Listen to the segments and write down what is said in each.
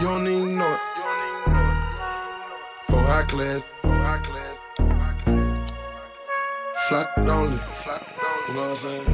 you don't even know it. Oh, high class. Flat only. You know what I'm saying?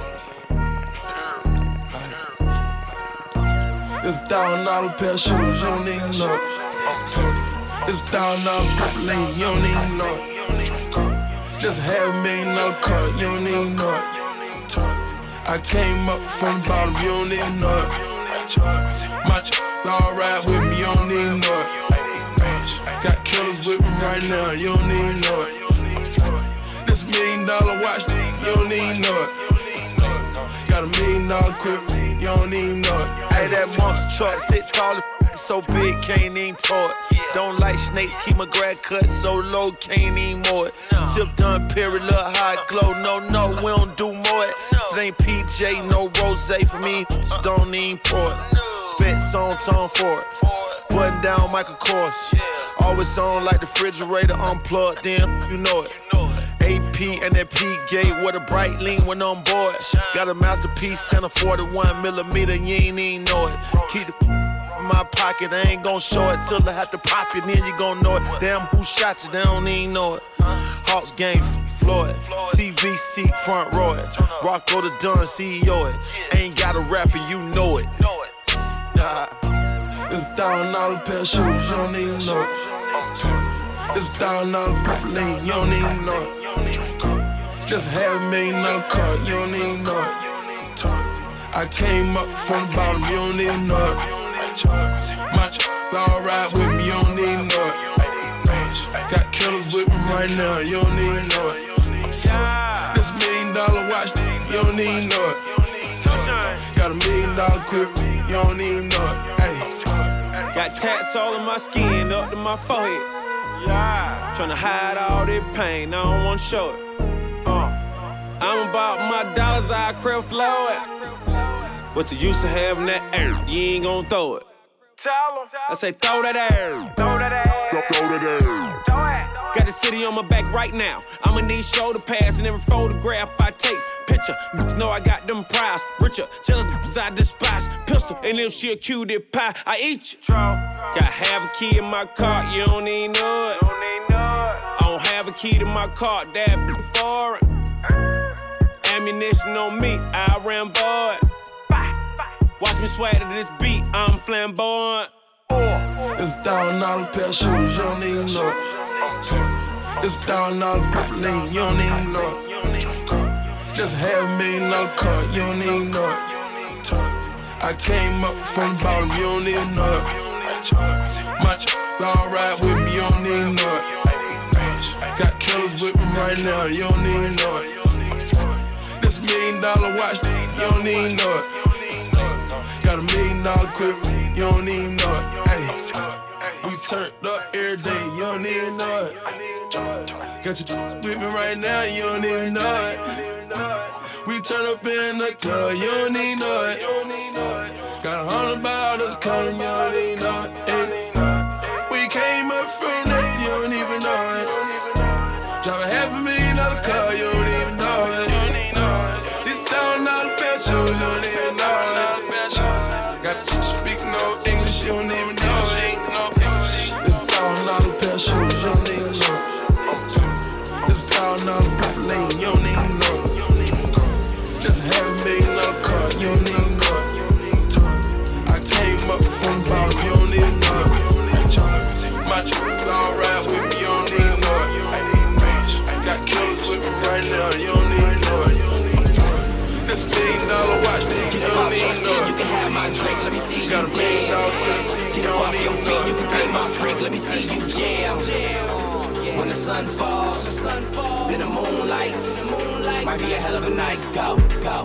It's $1,000 pair of shoes, you don't even know it. It's $1,000 purple lane, you don't even know it. Just $500,000 car, you don't even know it. I came up from the bottom, you don't even know it. My all ride with me, you don't even know it. Got killers with me right now, you don't even know it. This $1 million watch, you don't even know it. Got $1 million crib, you don't even know it. Hey, that monster truck sit tall, so big, can't even tow it. Don't like snakes, keep my grad cut so low, can't even mow it. Sip done, period, little hot glow. No, we don't do more it. If it ain't PJ, no rose for me, so don't even pour it. Spent song tone for it. Button down Michael Kors. Always on like the refrigerator unplugged, then you know it. AP and that P-gate with a bright lean when on board. Got a masterpiece and a 41mm, you ain't even know it. Keep the in my pocket, I ain't gon' show it till I have to pop it, then you gon' know it. Damn, who shot you, they don't even know it. Hawks game, Floyd, TV seat, front row it. Rocco the Dunn, CEO it. Ain't got a rapper, you know it. It's $1,000 pair of shoes, you don't even know it. It's $1,000 purple lane, you don't even know it. Just $500,000 car, you don't even know it. I came up from the bottom, you don't even know it. My all ride with me, you don't even know it. Got killers with me right now, you don't even know it. This $1 million watch, you don't even know it. Got $1 million crib, you don't even know it. Ay. Got tats all in my skin, up to my forehead. Tryna hide all this pain, I don't wanna show it. I'm about my dollars, I crib flow it. What's the use of having that air? You ain't gon' throw it. I say throw that air. Throw that air. Got the city on my back right now. I'ma need shoulder pads in every photograph I take. Picture, know I got them prize. Richer, jealous, I despise. Pistol, and if she a cutie pie, I eat you. Got half a key in my car, you don't even know it. I don't have a key to my car, that foreign. Ammunition on me, I Rambo it. Watch me swag to this beat, I'm flamboyant. It's $1,000 pair of shoes, you don't even know it. It's $1,000 purple lane, you don't even know it. Just $500,000 car, you don't even know it. I came up from the bottom, you don't even know it. My all ride with me, you don't even know it. Got killers with me right now, you don't even know it. This $1 million watch, you don't even know it. Got $1 million crib, you don't even know it. Ay. We turned up every day, you don't even know it. Got you with me right now, you don't even know it. We turn up in the club, you don't even know it. Got 100 bottles coming, you don't even know it. Ay. We came up from that, you don't even know it. Drive a $500,000 car, you don't even know it. This $1,000 pair of shoes, you don't even know it. Got you speak no English, you don't even know it. This $1,000 pair of shoes, you don't even know it. This $1,000 purple lane, you don't even know it. This $500,000 car, you don't even know it. I came up from the bottom, you don't even know it. My all ride with me, you don't even know it. Got killers with me right now, you don't even know it. This $1 million watch, you don't even know it. You can have my drink, let me see you got $1 million dance. Get up off your feet, you can be my freak, let me see you jam. When the sun falls, then the moon lights. Might be a hell of a night. Go.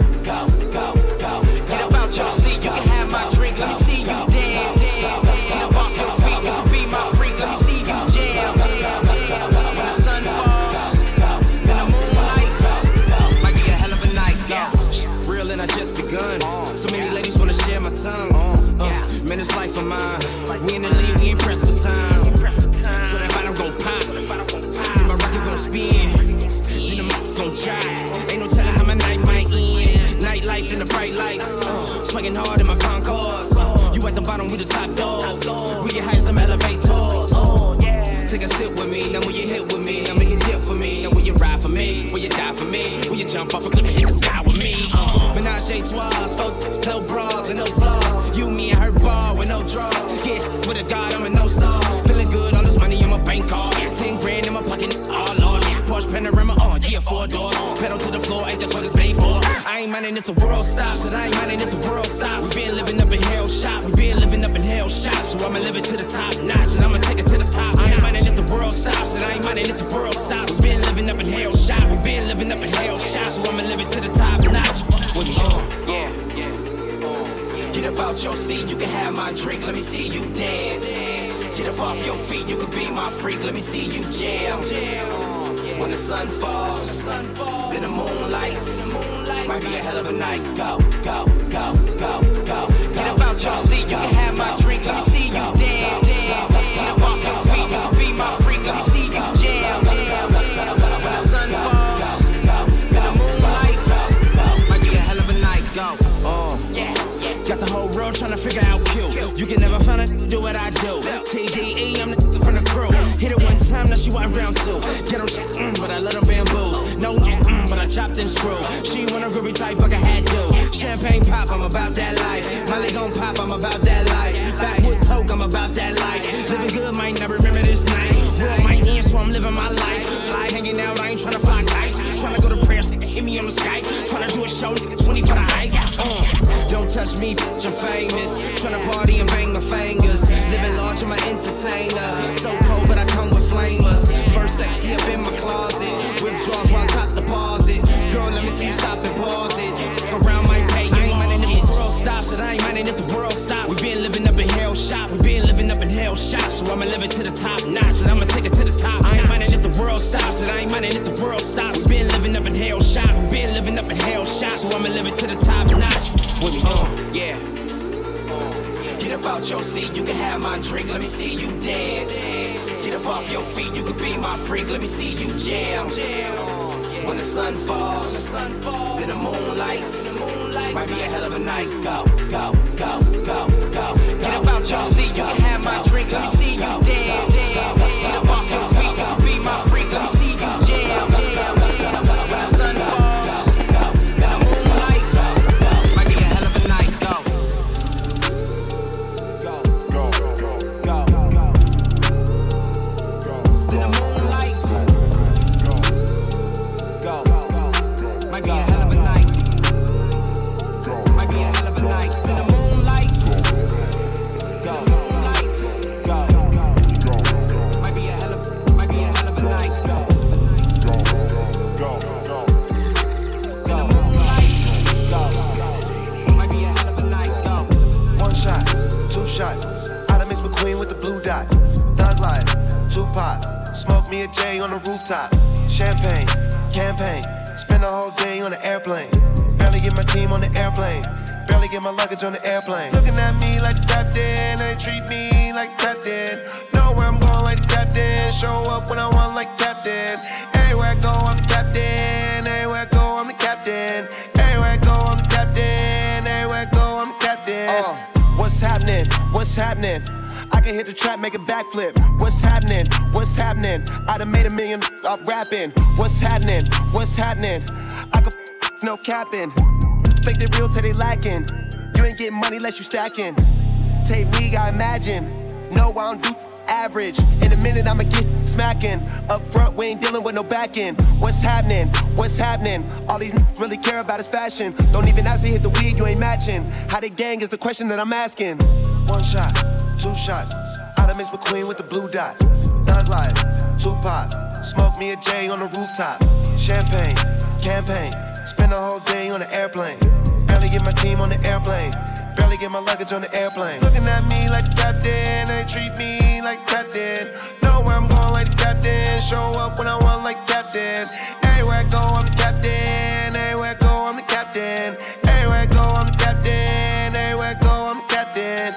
Get up out your seat, you can have my drink, let me see you dance. Get up off your feet, you can be my freak, let me see you jam. When the sun falls, then the moon lights. Might be a hell of a night. Real and I just begun. So many ladies wanna share my tongue. Man, it's life of mine. We in the league, we ain't pressed for time. So that bottom gon' pop. Then my record gon' spin. Then the mic gon' chop. Ain't no telling how my night might end. Nightlife in the bright lights. Swinging hard in my Concord. You at the bottom with the top dogs. sit with me? Now will you hit with me? Now make it dip for me? Now will you ride for me? Will you die for me? Will you jump off a cliff and hit the sky with me? Menage a trois, folks, no bras and no flaws. You, me, and her ball with no draws. Yeah, with a God, I'm a no star. Feeling good, all this money in my bank card. 10 grand in my pocket, all large. Porsche Panorama, yeah, 4 doors. Pedal to the floor, ain't that's what it's made for. I ain't minding if the world stops, and I ain't minding if the world stops. We been living up in hell shop, we been living up in hell shop. So I'ma live it to the top notch, and I'ma take it to the top. I ain't minding if the world stops, and I ain't minding if the world stops. We been living up in hell shop, we been living up in hell shop. So I'ma live it to the top notch. With me, yeah. Get up out your seat, you can have my drink, let me see you dance. Get up off your feet, you can be my freak, let me see you jam. When the sun falls, then the moon lights, might be a hell of a night. Go. Get up out your seat, you can have my drink, let me see you dance. Get up off your feet, you can be my freak, let me see you jam. When the sun falls, then the moon lights, might be a hell of a night. Go. Got the whole world tryna figure out Q. You can never find it, do what I do. TDE, I'm the from the crew. Hit it one time, now she want round 2. Get on shit, but I let them bamboos. No, but I chopped and screw. She want a groovy type, but I had to. Champagne pop, I'm about that life. Molly gon' pop, I'm about that life. Backwood toke, I'm about that life. Living good, might not remember this night. World might end, so I'm living my life. Fly hanging out, I ain't tryna fly kites. Tryna go to prayer, nigga, hit me on the Skype. Tryna do a show, nigga, 20 for the hike. Don't touch me, bitch, I'm famous. Tryna party and bang my fingers. Living large, I'm an entertainer. So cold, but I come with flamers. First sexy up in my closet. Withdrawals while top deposit. Girl, let me see you stop and pause it. Around my pay, I ain't minding if the world stops. And I ain't minding if the world stops. We been living up in hell shop. We been living up in hell shop. So I'ma live it to the top notch. And I'ma take it to the top. I ain't minding if the world stops. And I ain't minding if the world stops. We been living up in hell shop. We been living up in hell shop. So I'ma live it to the top notch. With me, yeah. Get up out your seat, you can have my drink, let me see you dance. Get up off your feet, you can be my freak, let me see you jam. When the sun falls, then the moon lights, might be a hell of a night. Go. Get up out your seat, you can have my drink, let me see you dance. Get up off your feet, you can be my freak, let me see you jam. When the sun falls, then the moon lights, might be a hell of a night. Go. Then the moon lights, might be a hell of a night. Might be a hell of a night. Then the moon lights, might be a hell of a night. Then the moon lights, might be a hell of a night. 1 shot, 2 shots. I done mixed McQueen with the blue dot. Thug life, Tupac. Smoke me a J on the rooftop. Champagne, campaign. Spend the whole day on the airplane. Barely get my team on the airplane. Barely get my luggage on the airplane. Looking at me like the captain. They treat me like the captain. Know where I'm going like the captain. Show up when I want like the captain. Everywhere I go, I'm the captain. Everywhere I go, I'm the captain. Everywhere I go, I'm the captain. Everywhere I go, I'm the captain. What's happening? What's happening? I can hit the trap, make a backflip. What's happening? What's happening? I done made $1 million off rapping. What's happening? What's happening? I can no capping. Fake they real till they lacking. You ain't getting money unless you stacking. Take me, I imagine. No, I don't do average. In a minute, I'ma get smacking. Up front, we ain't dealing with no back end. What's happening? What's happening? All these really care about is fashion. Don't even ask to hit the weed, you ain't matching. How they gang is the question that I'm asking. 1 shot, 2 shots. I done mixed McQueen with the blue dot. Thug life, Tupac. Smoke me a J on the rooftop. Champagne, campaign. Spend the whole day on the airplane. Barely get my team on the airplane. Barely get my luggage on the airplane. Looking at me like the captain. They treat me like the captain. Know where I'm going like the captain. Show up when I want like the captain. Everywhere I go, I'm the captain. Everywhere I go, I'm the captain. Everywhere I go, I'm the captain. Everywhere I go, I'm the captain.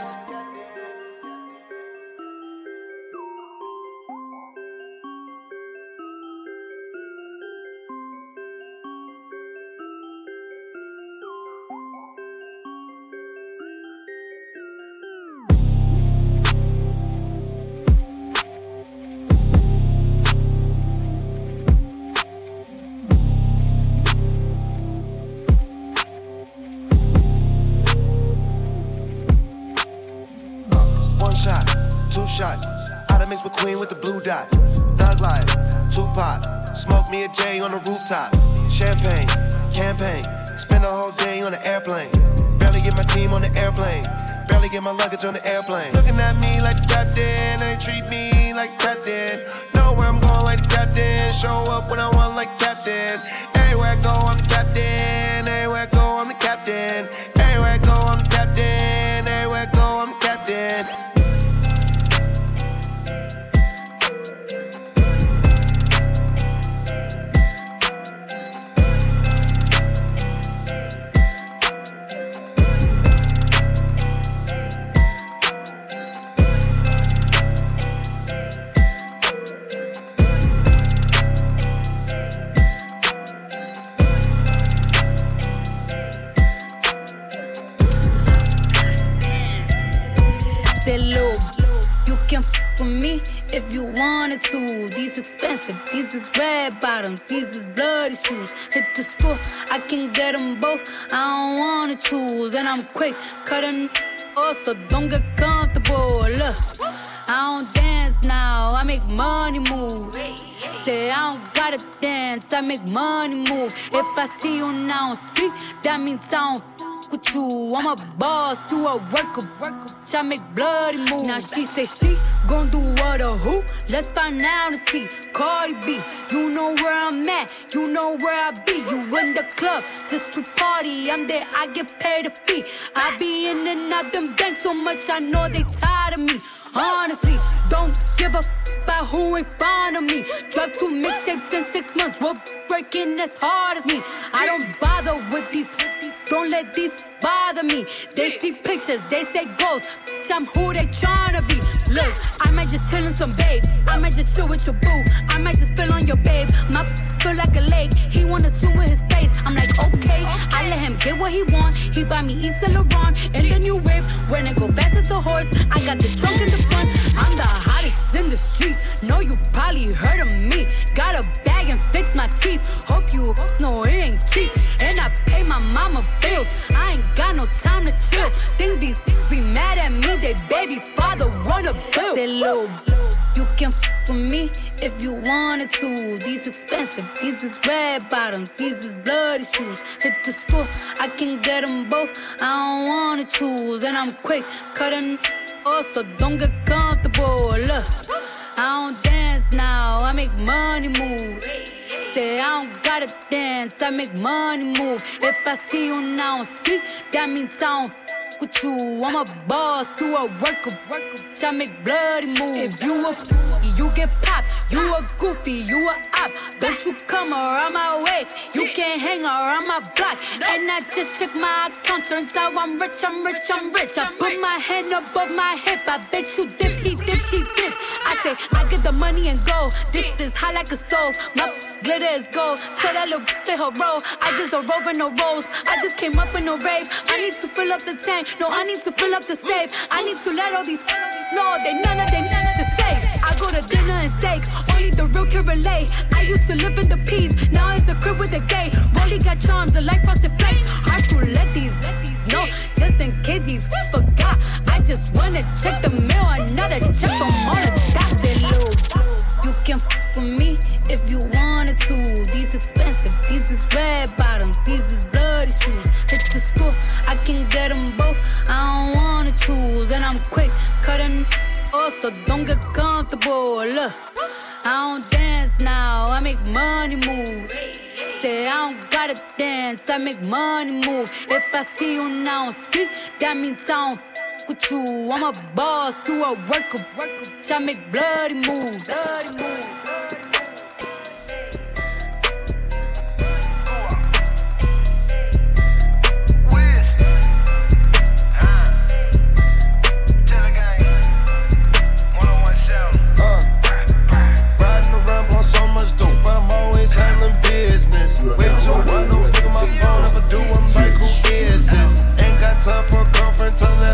shots. I done mix McQueen with the blue dot. Thug life, Tupac. Smoke me a J on the rooftop. Champagne, campaign. Spend a whole day on the airplane. Barely get my team on the airplane. Barely get my luggage on the airplane. Looking at me like the captain. They treat me like captain. Know where I'm going like the captain. Show up when I want like captain. Everywhere I go, I'm the captain. Everywhere I go, I'm the captain. Everywhere I go, I'm the captain. Everywhere I go, I'm the captain. You can f with me if you wanted to. These expensive, these is red bottoms, these is bloody shoes. Hit the store, I can get them both. I don't wanna choose, and I'm quick cutting off, so don't get comfortable. Look, I don't dance now, I make money move. Say I don't gotta dance, I make money move. If I see you now speak, that means I don't with you. I'm a boss, you a worker. I make bloody moves. Now she say she gon' do what or who? Let's find out and see. Cardi B, you know where I'm at, you know where I be. You in the club just to party. I'm there, I get paid a fee. I be in and out them banks so much, I know they tired of me. Honestly, don't give a about who in front of me. Dropped 2 mixtapes in 6 months. We're breaking as hard as me. I don't bother with these. Don't let these bother me. They see pictures, they say goals. I'm who they tryna be. Look, I might just chill in some babe. I might just chill with your boo. I might just spill on your babe. My feel like a lake. He wanna swim with his face. I'm like, okay. I let him get what he want. He buy me East Saint Laurent and the new whip. When it go fast as a horse, I got the trunk in the front. I'm the hottest in the street. Know you probably heard of me. Got a bag and fix my teeth. Hope you know it ain't cheap. And I pay my mama bills. I ain't got no time to chill. Think these be mad at me. They baby father wanna build. Say, Lil, you can f with me if you wanted to. These expensive, these is red bottoms, these is bloody shoes. Hit the store, I can get them both. I don't wanna choose, and I'm quick cutting off, so don't get comfortable. Look, I don't dance now, I make money moves. Say I don't gotta dance, I make money move. If I see you now speak, that means I don't with you. I'm a boss, you a worker. I make bloody moves. If you a you get popped. You a goofy, you a op. Don't you come around my way. You can't hang around my block. And I just check my account. Turns out I'm rich. I put my hand above my hip. I bet you dip, he dip, she dip. I say, I get the money and go. This is hot like a stove. My glitter is gold. Tell that little play her role. I just a rope and no rolls. I just came up in a rave. I need to fill up the tank. No, I need to fill up the safe. I need to let all these know they none of to say. I go to dinner and steaks. Only the real can relate. I used to live in the peas. Now it's a crib with a gay. Rolly got charms, the light frosted flakes. Hard to let these know. Just in case he's forgot. I just wanna check the mail. Another check from all the stocks. You can f with me if you wanted to. These expensive, these is red bottoms, these is bloody shoes. Hit the store, I can get them both. I don't wanna choose, and I'm quick cutting off, so don't get comfortable. Look, I don't dance now, I make money moves. Say I don't gotta dance, I make money move. If I see you now speak, that means I don't with you. I'm a boss, you a worker. I make bloody moves.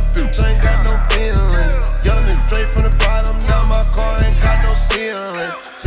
Ain't got no feeling.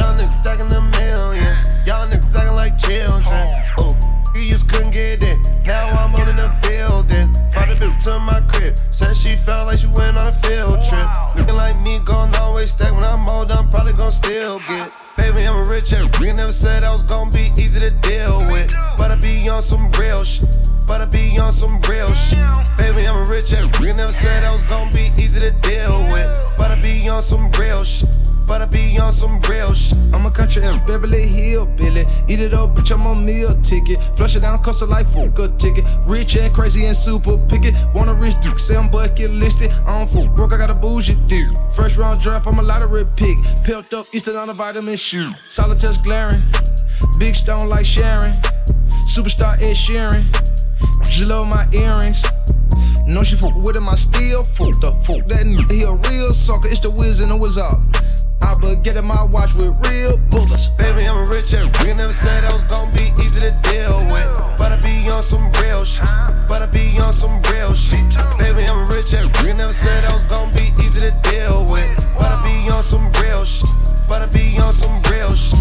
on some real shit. But I be on some real shit. Baby, I'm a rich ass nigga. Never said I was gonna be easy to deal with. But I be on some real shit. But I be on some real shit. I'm a country and Beverly Hill Billy. Eat it up, bitch, I'm on meal ticket. Flush it down, cost a life for a ticket. Rich and crazy and super picky. Want a rich dude, say I'm bucket listed. I don't fuck broke, I got a bougie dick. First round draft, I'm a lottery pick. Pelt up, Eastern on a vitamin shoe. Solitaires glaring. Big stone like Sharon. Superstar Ed Sheeran. She love my earrings. Know she fuck with him, I still fucked up. Fuck that nigga, he a real sucker. It's the Wiz and the Wizard. I but get in my watch with real bullets. Baby, I'm a rich ass nigga. Never said I was gonna be easy to deal with. But I be on some real shit. But I be on some real shit. Baby, I'm a rich ass nigga. Never said I was gonna be easy to deal with. But I be on some real shit. But I be on some real shit.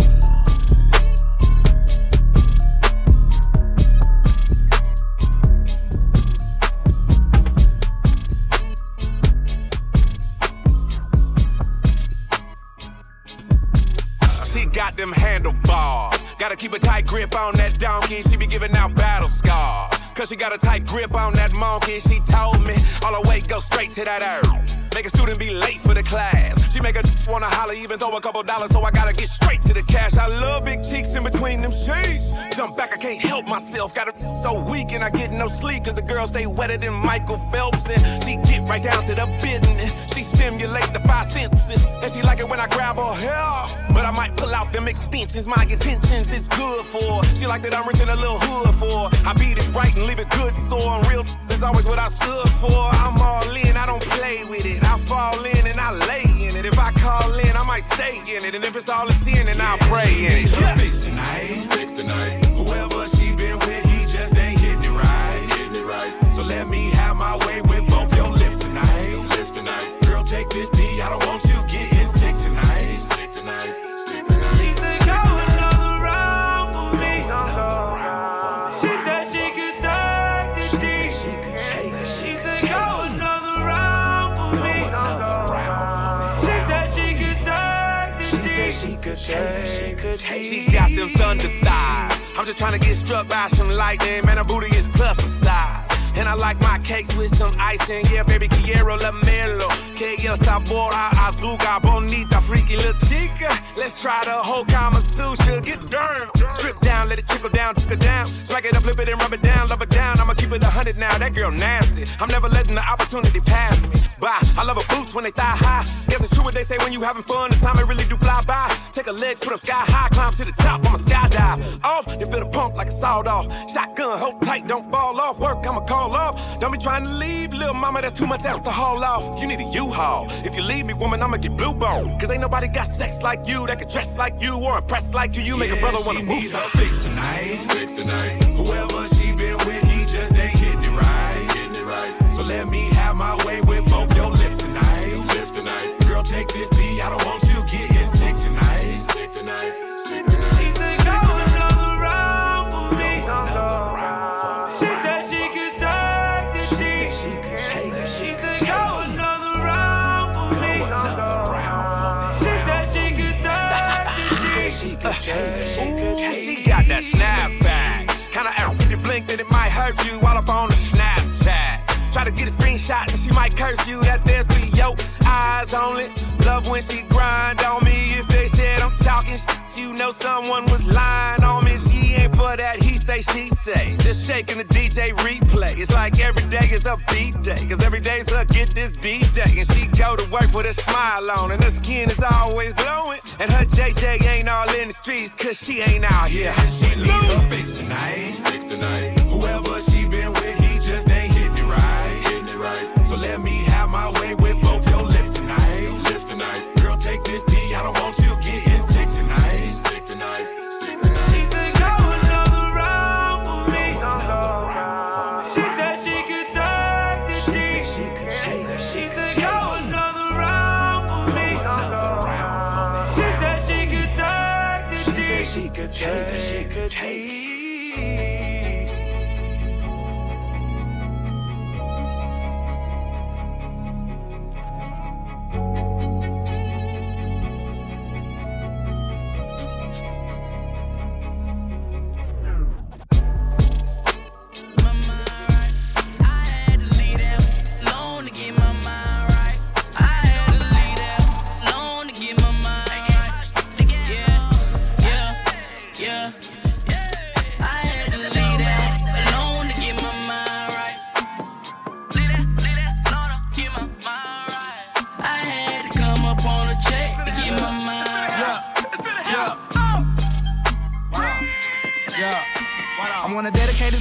She got them handlebars. Gotta keep a tight grip on that donkey. She be giving out battle scars. Cause she got a tight grip on that monkey. She told me all her weight go straight to that earth. Make a student be late for the class. She make a wanna holler, even throw a couple dollars, so I gotta get straight to the cash. I love big cheeks in between them sheets. Jump back, I can't help myself. Got her so weak and I get no sleep. Cause the girl stay wetter than Michael Phelps. And she get right down to the business. She stimulate the 5 senses. And she like it when I grab her hair. But I might pull out them extensions. My intentions is good for. She like that I'm rich in a little hood for. I beat it right and leave it good sore. And real is always what I stood for. I'm all in, I don't play with it. I fall in and I lay in it. If I call in, I might stay in it. And if it's all a sin, then I'll pray in it. Yeah. Fix tonight, fix tonight. Whoever she been with, he just ain't hitting it right. So let me have my way with both your lips tonight. Girl, take this D, I don't want you getting sick tonight. She said go another round for me. She said she could take this D. She said go another round for me. She said she could take this D. She got them thunder thighs. I'm just trying to get struck by some lightning. Man, her booty is plus a size. And I like my cakes with some icing. Yeah, baby, quiero la melo. Que el sabor a azúcar. Bonita, freaky little chica. Let's try the whole Kama Sutra. Get down. Strip down, let it trickle down, Smack it up, flip it and rub it down, love it down. I'ma keep it 100 now, that girl nasty. I'm never letting the opportunity pass me by. I love her boots when they thigh high. Guess it's true what they say when you having fun. The time it really do fly by. Take her legs, put them sky high. Climb to the top, I'ma skydive. Off, then feel the pump like a sawed off. Shotgun, hold tight, don't fall off. Work, I'ma call off. Don't be trying to leave, little mama, that's too much out to haul off. You need a U-Haul. If you leave me, woman, I'ma get blue bone. Cause ain't nobody got sex like you that can dress like you or impress like you. You make a brother wanna move. She need her fix tonight. Whoever she been with, he just ain't hitting it right. So let me have my way with both your lips tonight. Girl, take this D, I don't want you getting sick tonight. She said go another round for me. She said she could take this D. She said go another round for me. She said she could take this D. Ooh, she got that snapback. Kinda out if you blink, then it might hurt you while up on the Snapchat. Try to get a screenshot and she might curse you. That there's be your eyes only. Love when she grind on me. If they said I'm talking shit, you know someone was lying on me. She ain't for that he say, she say. Just shaking the DJ replay. It's like every day is a beat day. Cause every day's a get this DJ. And she go to work with a smile on. And her skin is always glowing. And her JJ ain't all in the streets cause she ain't out here. She need her fix tonight. Whoever she been with, he just ain't hitting it right. So let me have my way with both your lips tonight. Girl, take this D, I don't want you getting sick tonight. She said go another round for me. She said she could take this D. She said go another round for me. She said she could take this D.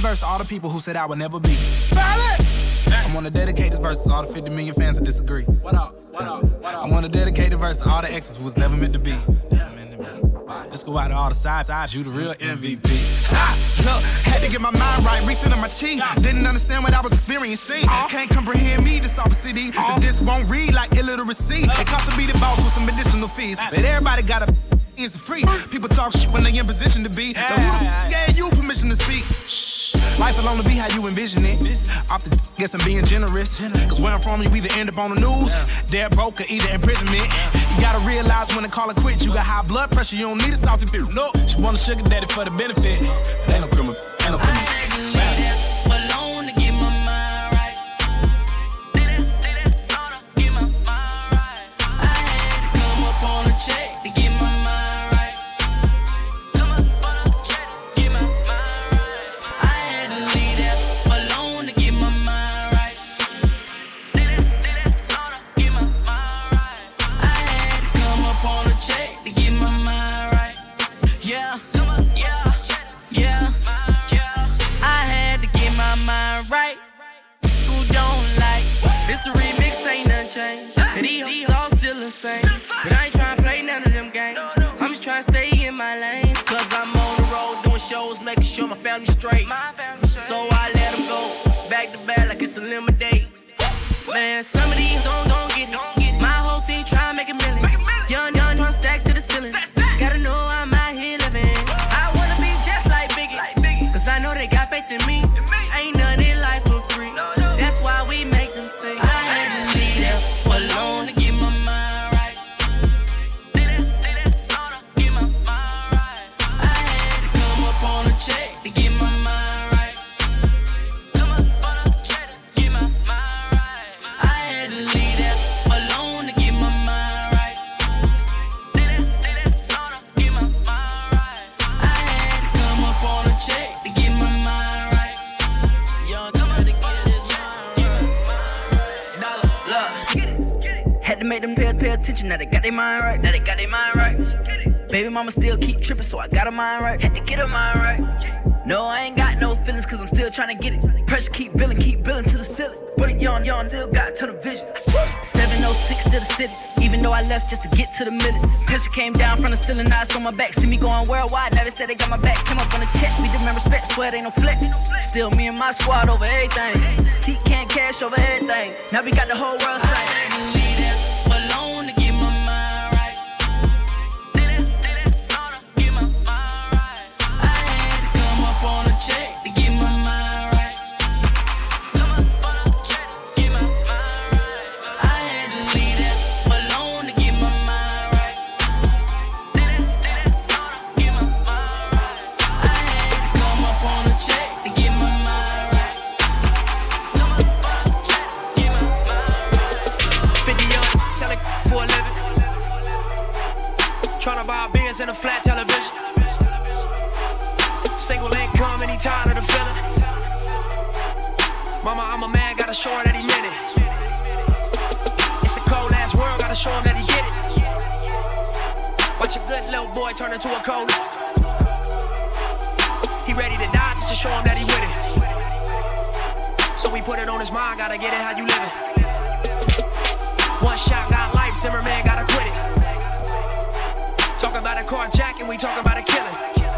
verse to all the people who said I would never be. I wanna dedicate this verse to all the 50 million fans who disagree. What up? I wanna dedicate the verse to all the exes who was never meant to be. Let's go out to all the sides, you the real MVP. Look, had to get my mind right, reset on my cheek. Didn't understand what I was experiencing. Can't comprehend me, this off city. This won't read like illiteracy. It costs to be the boss with some additional fees. But everybody got a it's free. People talk shit when they in position to be. But who the gave you permission to speak? Shh. Life will only be how you envision it. Off the guess I'm being generous. Cause where I'm from, you either end up on the news, dead broke, or either imprisonment. You gotta realize when to call it quits. You got high blood pressure, you don't need a salty pill. No, she want a sugar daddy for the benefit. But ain't no criminal, ain't no criminal. But I ain't tryna play none of them games. I'm just tryna stay in my lane. Cause I'm on the road doing shows, making sure my family's straight. So I let them go back to back like it's a lemonade. Man, some of these don't get it. My whole team tryna make a million. Young, tryna stack to the ceiling. Gotta know I'm out here living. I wanna be just like Biggie. Cause I know they got faith in me. Ain't none in life for free. That's why we make them sing. I had to leave them alone to get my mind. Check to get my mind right. Come up on a check to get my mind right. I had to leave that alone to get my mind right. Did it, no, get my mind right. I had to come up on a check to get my mind right. Young, come up to get this mind right. Dollar, look, get it. Had to make them pay attention. Now they got their mind right. Baby mama still keep tripping, so I got her mind right. Had to get her mind right. No, I ain't got no feelings, cause I'm still trying to get it. Pressure keep billing to the ceiling. But a yawn, still got a ton of vision. 706 to the city, even though I left just to get to the millions. Pressure came down from the ceiling, now it's on my back. See me going worldwide, now they say they got my back. Came up on a check, we demand respect, swear it ain't no flex. Still me and my squad over everything. T can't cash over everything. Now we got the whole world saying. Check to get my mind right. Come up on a check to get my mind right. I had to leave that alone to get my mind right. Did it, get my mind right. I had to come up on a check to get my mind right. Come up on a check to get my mind right. 50 young selling for a living. Tryna buy a Benz and a flat television. Single income and he tired of the feeling. Mama, I'm a man, gotta show her that he meant it. It's a cold ass world, gotta show him that he get it. Watch a good little boy turn into a cold. He ready to die just to show him that he with it. So we put it on his mind, gotta get it how you living. One shot got life, Zimmerman gotta quit it. Talking about a carjacking, we talking about a killing.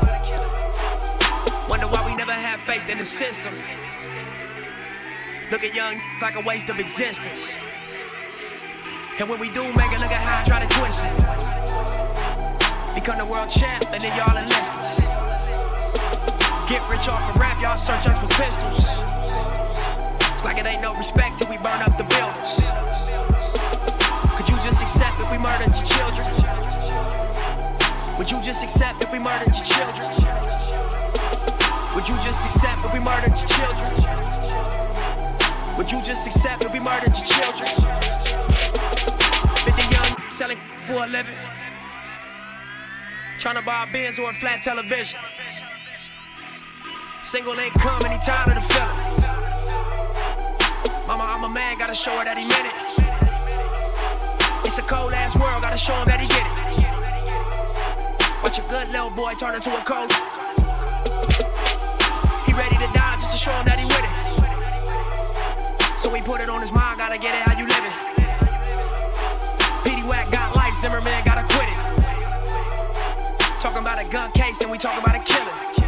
Wonder why we never had faith in the system. Look at young like a waste of existence. And when we do make it, look at how I try to twist it. Become the world champ and then y'all enlist us. Get rich off the rap, y'all search us for pistols. It's like it ain't no respect till we burn up the buildings. Could you just accept if we murdered your children? Would you just accept if we murdered your children? Would you just accept if we murdered your children? Would you just accept if we murdered your children? 50 young selling for a living. Tryna buy a Benz or a flat television. Single income and he tired of the feeling. Mama, I'm a man, gotta show her that he meant it. It's a cold ass world, gotta show him that he get it. Watch a good little boy turn into a cold. He ready to die just to show him that he with it. So he put it on his mind, gotta get it how you living. Petey Wack got life, Zimmerman gotta quit it. Talking about a gun case and we talking about a killing.